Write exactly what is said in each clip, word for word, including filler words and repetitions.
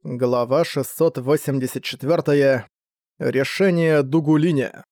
Глава шестьсот восемьдесят четыре. Решение Дугулиня.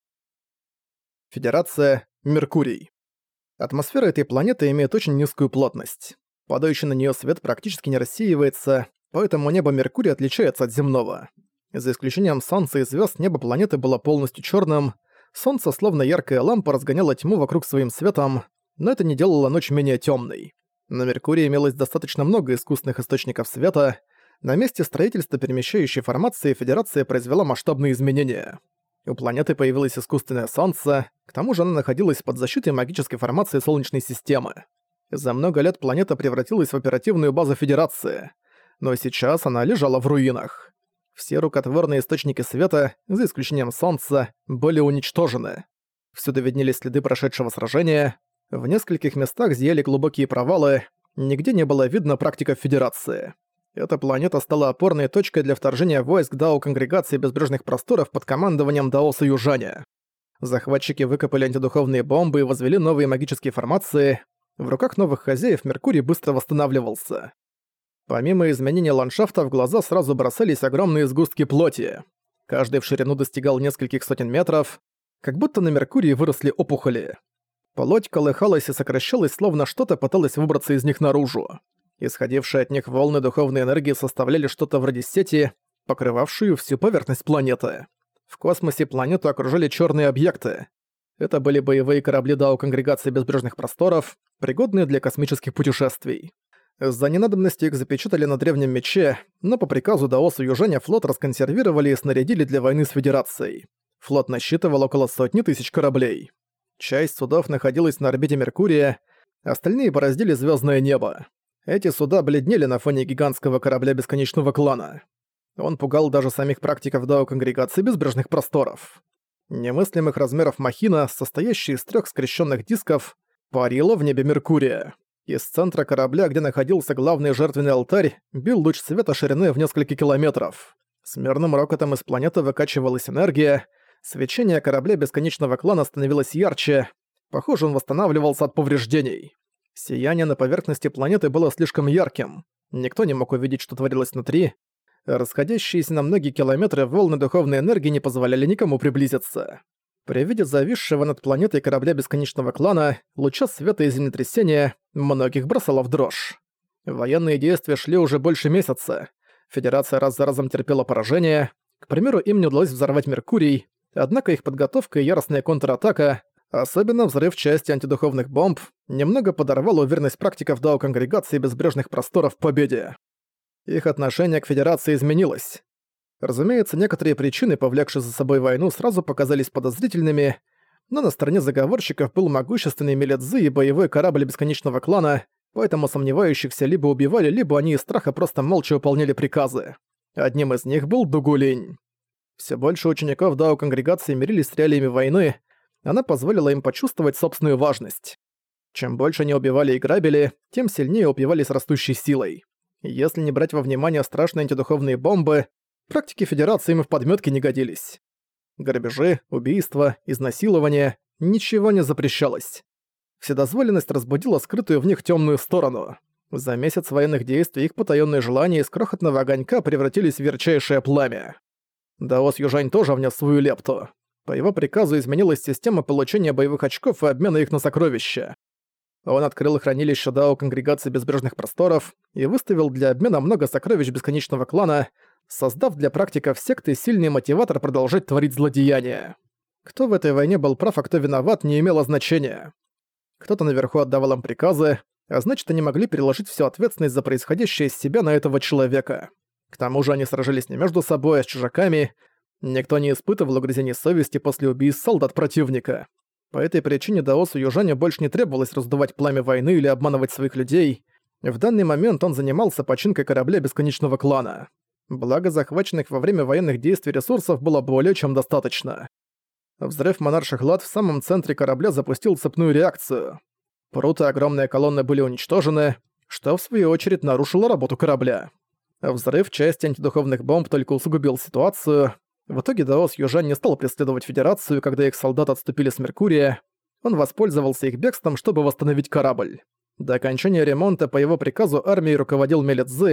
Федерация. Меркурий. Атмосфера этой планеты имеет очень низкую плотность. Падающий на нее свет практически не рассеивается, поэтому небо Меркурия отличается от земного. За исключением Солнца и звезд, небо планеты было полностью черным. Солнце, словно яркая лампа, разгоняло тьму вокруг своим светом, но это не делало ночь менее темной. На Меркурии имелось достаточно много искусственных источников света. На месте строительства перемещающей формации Федерация произвела масштабные изменения. У планеты появилось искусственное Солнце, к тому же она находилась под защитой магической формации Солнечной системы. За много лет планета превратилась в оперативную базу Федерации, но сейчас она лежала в руинах. Все рукотворные источники света, за исключением Солнца, были уничтожены. Всюду виднелись следы прошедшего сражения, в нескольких местах зияли глубокие провалы, нигде не было видно практиков Федерации. Эта планета стала опорной точкой для вторжения войск Дао Конгрегации Безбрежных Просторов под командованием Даоса Южаня. Захватчики выкопали антидуховные бомбы и возвели новые магические формации. В руках новых хозяев Меркурий быстро восстанавливался. Помимо изменения ландшафта, в глаза сразу бросались огромные сгустки плоти. Каждый в ширину достигал нескольких сотен метров, как будто на Меркурии выросли опухоли. Плоть колыхалась и сокращалась, словно что-то пыталось выбраться из них наружу. Исходившие от них волны духовной энергии составляли что-то вроде сети, покрывавшую всю поверхность планеты. В космосе планету окружали черные объекты. Это были боевые корабли Дао Конгрегации Безбрежных Просторов, пригодные для космических путешествий. За ненадобностью их запечатали на древнем мече, но по приказу Даоса Южаня флот расконсервировали и снарядили для войны с Федерацией. Флот насчитывал около сотни тысяч кораблей. Часть судов находилась на орбите Меркурия, остальные бороздили звездное небо. Эти суда бледнели на фоне гигантского корабля Бесконечного Клана. Он пугал даже самих практиков Дао Конгрегации Безбрежных Просторов. Немыслимых размеров махина, состоящая из трех скрещенных дисков, парила в небе Меркурия. Из центра корабля, где находился главный жертвенный алтарь, бил луч света шириной в несколько километров. С мерным рокотом из планеты выкачивалась энергия, свечение корабля Бесконечного Клана становилось ярче, похоже, он восстанавливался от повреждений. Сияние на поверхности планеты было слишком ярким. Никто не мог увидеть, что творилось внутри. Расходящиеся на многие километры волны духовной энергии не позволяли никому приблизиться. При виде зависшего над планетой корабля Бесконечного Клана, луча света и землетрясения, многих бросало в дрожь. Военные действия шли уже больше месяца. Федерация раз за разом терпела поражение. К примеру, им не удалось взорвать Меркурий, однако их подготовка и яростная контратака, особенно взрыв части антидуховных бомб, немного подорвала уверенность практиков Дао Конгрегации Безбрежных Просторов в победе. Их отношение к Федерации изменилось. Разумеется, некоторые причины, повлекшие за собой войну, сразу показались подозрительными, но на стороне заговорщиков был могущественный Меледзы и боевой корабль Бесконечного Клана, поэтому сомневающихся либо убивали, либо они из страха просто молча выполняли приказы. Одним из них был Дугулинь. Все больше учеников Дао Конгрегации мирились с реалиями войны. Она позволила им почувствовать собственную важность. Чем больше они убивали и грабили, тем сильнее упивались растущей силой. Если не брать во внимание страшные антидуховные бомбы, практики Федерации им в подметке не годились. Грабежи, убийства, изнасилования – ничего не запрещалось. Вседозволенность разбудила скрытую в них темную сторону. За месяц военных действий их потаённые желания из крохотного огонька превратились в ярчайшее пламя. Даос Южань тоже внес свою лепту. По его приказу изменилась система получения боевых очков и обмена их на сокровища. Он открыл хранилище Дао Конгрегации Безбрежных Просторов и выставил для обмена много сокровищ Бесконечного Клана, создав для практиков секты сильный мотиватор продолжать творить злодеяния. Кто в этой войне был прав, а кто виноват, не имело значения. Кто-то наверху отдавал им приказы, а значит, они могли переложить всю ответственность за происходящее с себя на этого человека. К тому же они сражались не между собой, а с чужаками. Никто не испытывал угрызений совести после убийств солдат противника. По этой причине Даосу Южаню больше не требовалось раздувать пламя войны или обманывать своих людей. В данный момент он занимался починкой корабля Бесконечного Клана. Благо захваченных во время военных действий ресурсов было более чем достаточно. Взрыв монарших лад в самом центре корабля запустил цепную реакцию. Пруты огромные колонны были уничтожены, что в свою очередь нарушило работу корабля. Взрыв части антидуховных бомб только усугубил ситуацию. В итоге Даос Южань не стал преследовать Федерацию, когда их солдаты отступили с Меркурия. Он воспользовался их бегством, чтобы восстановить корабль. До окончания ремонта по его приказу армией руководил Меледзы.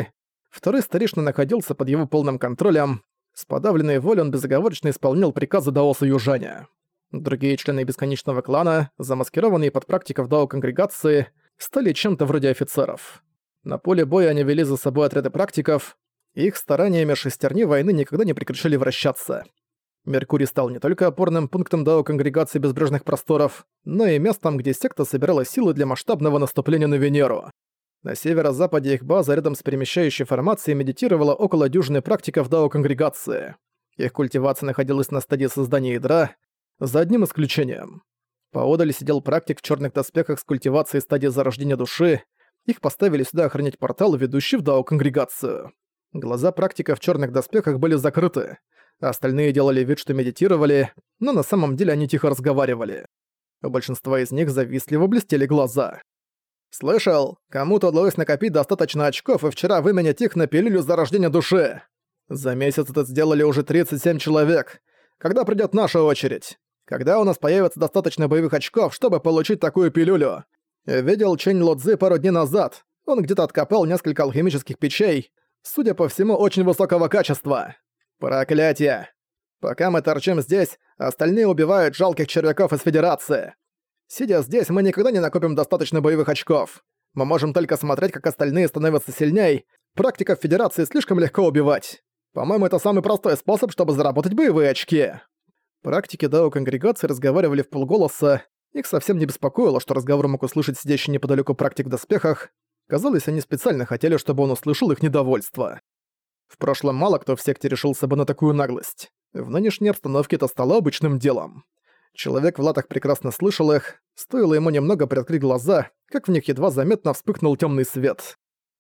Второй старейшина находился под его полным контролем. С подавленной волей он безоговорочно исполнял приказы даоса Южаня. Другие члены Бесконечного клана, замаскированные под практиков дао-конгрегации, стали чем-то вроде офицеров. На поле боя они вели за собой отряды практиков, и их стараниями шестерни войны никогда не прекращали вращаться. Меркурий стал не только опорным пунктом дао-конгрегации Безбрежных Просторов, но и местом, где секта собирала силы для масштабного наступления на Венеру. На северо-западе их база рядом с перемещающей формацией медитировала около дюжины практиков дао-конгрегации. Их культивация находилась на стадии создания ядра, за одним исключением. Поодаль сидел практик в черных доспехах с культивацией стадии зарождения души. Их поставили сюда охранять портал, ведущий в дао-конгрегацию. Глаза практика в черных доспехах были закрыты. Остальные делали вид, что медитировали, но на самом деле они тихо разговаривали. У большинства из них завистливо блестели глаза. «Слышал, кому-то удалось накопить достаточно очков, и вчера выменять их на пилюлю зарождения души. За месяц это сделали уже тридцать семь человек. Когда придёт наша очередь? Когда у нас появится достаточно боевых очков, чтобы получить такую пилюлю? Видел Чэнь Лодзи пару дней назад. Он где-то откопал несколько алхимических печей, судя по всему, очень высокого качества. Проклятие! Пока мы торчим здесь, остальные убивают жалких червяков из Федерации. Сидя здесь, мы никогда не накопим достаточно боевых очков. Мы можем только смотреть, как остальные становятся сильней. Практиков Федерации слишком легко убивать. По-моему, это самый простой способ, чтобы заработать боевые очки». Практики дао-конгрегации разговаривали вполголоса. Их совсем не беспокоило, что разговор мог услышать сидящий неподалеку практик в доспехах. Казалось, они специально хотели, чтобы он услышал их недовольство. В прошлом мало кто в секте решился бы на такую наглость. В нынешней обстановке это стало обычным делом. Человек в латах прекрасно слышал их. Стоило ему немного приоткрыть глаза, как в них едва заметно вспыхнул темный свет.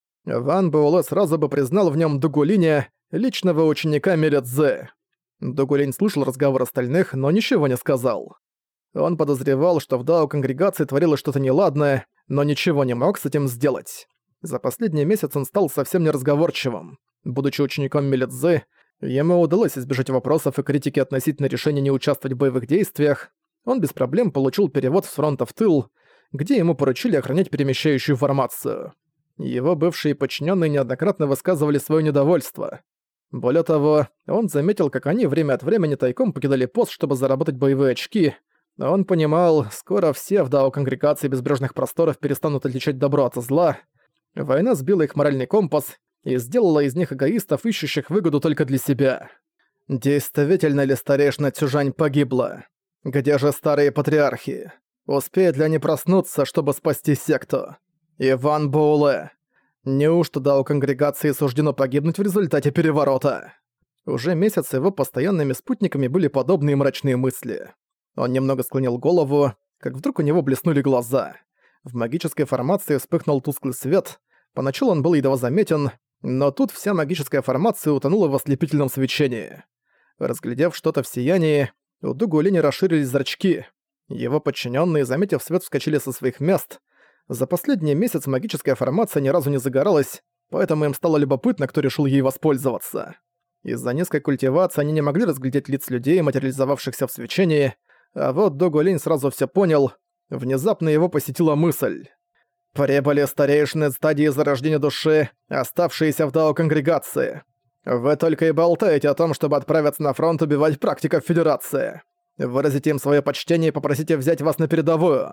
Ван Буэлэ сразу бы признал в нем Дугулиня, личного ученика Мелядзе. Дугулинь слушал разговор остальных, но ничего не сказал. Он подозревал, что в дао-конгрегации творилось что-то неладное, но ничего не мог с этим сделать. За последний месяц он стал совсем неразговорчивым. Будучи учеником Мелядзе, ему удалось избежать вопросов и критики относительно решения не участвовать в боевых действиях. Он без проблем получил перевод с фронта в тыл, где ему поручили охранять перемещающую формацию. Его бывшие подчиненные неоднократно высказывали свое недовольство. Более того, он заметил, как они время от времени тайком покидали пост, чтобы заработать боевые очки. Он понимал, скоро все в дао-конгрегации Безбрежных Просторов перестанут отличать добро от зла. Война сбила их моральный компас и сделала из них эгоистов, ищущих выгоду только для себя. Действительно ли старейшина Цюжань погибла? Где же старые патриархи? Успеют ли они проснуться, чтобы спасти секту? Иван Буэлэ. Неужто дао-конгрегации суждено погибнуть в результате переворота? Уже месяц его постоянными спутниками были подобные мрачные мысли. Он немного склонил голову, как вдруг у него блеснули глаза. В магической формации вспыхнул тусклый свет. Поначалу он был едва заметен, но тут вся магическая формация утонула в ослепительном свечении. Разглядев что-то в сиянии, у Дугулиня расширились зрачки. Его подчиненные, заметив свет, вскочили со своих мест. За последний месяц магическая формация ни разу не загоралась, поэтому им стало любопытно, кто решил ей воспользоваться. Из-за низкой культивации они не могли разглядеть лиц людей, материализовавшихся в свечении, а вот Дугулинь сразу все понял. Внезапно его посетила мысль. «Прибыли старейшины стадии зарождения души, оставшиеся в дао-конгрегации. Вы только и болтаете о том, чтобы отправиться на фронт убивать практиков Федерации. Выразите им свое почтение и попросите взять вас на передовую.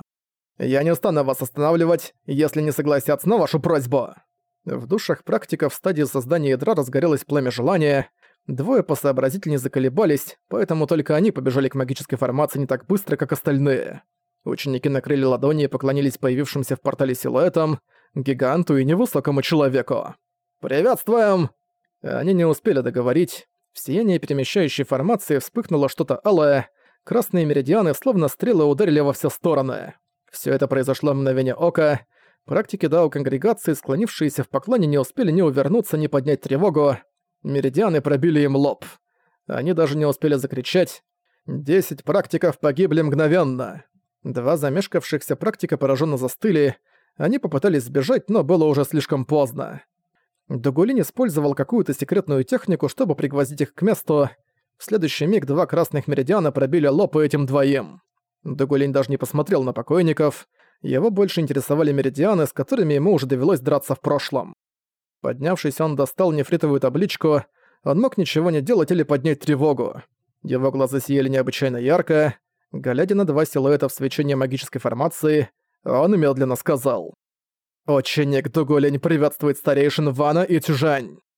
Я не стану вас останавливать, если не согласятся на вашу просьбу». В душах практиков в стадии создания ядра разгорелось пламя желания. Двое посообразительнее заколебались, поэтому только они побежали к магической формации не так быстро, как остальные. Ученики накрыли ладони и поклонились появившимся в портале силуэтам, гиганту и невысокому человеку. «Приветствуем!» Они не успели договорить. В сиянии перемещающей формации вспыхнуло что-то алое, красные меридианы словно стрелы ударили во все стороны. Все это произошло в мгновение ока. Практики дао-конгрегации, склонившиеся в поклоне, не успели ни увернуться, ни поднять тревогу. Меридианы пробили им лоб. Они даже не успели закричать. Десять практиков погибли мгновенно. Два замешкавшихся практика пораженно застыли. Они попытались сбежать, но было уже слишком поздно. Дугулинь использовал какую-то секретную технику, чтобы пригвоздить их к месту. В следующий миг два красных меридиана пробили лоб этим двоим. Дугулинь даже не посмотрел на покойников. Его больше интересовали меридианы, с которыми ему уже довелось драться в прошлом. Поднявшись, он достал нефритовую табличку. Он мог ничего не делать или поднять тревогу. Его глаза сияли необычайно ярко. Глядя на два силуэта в свечении магической формации, он медленно сказал: «Ученик Дугулень приветствует старейшин Вана и Тюжань!»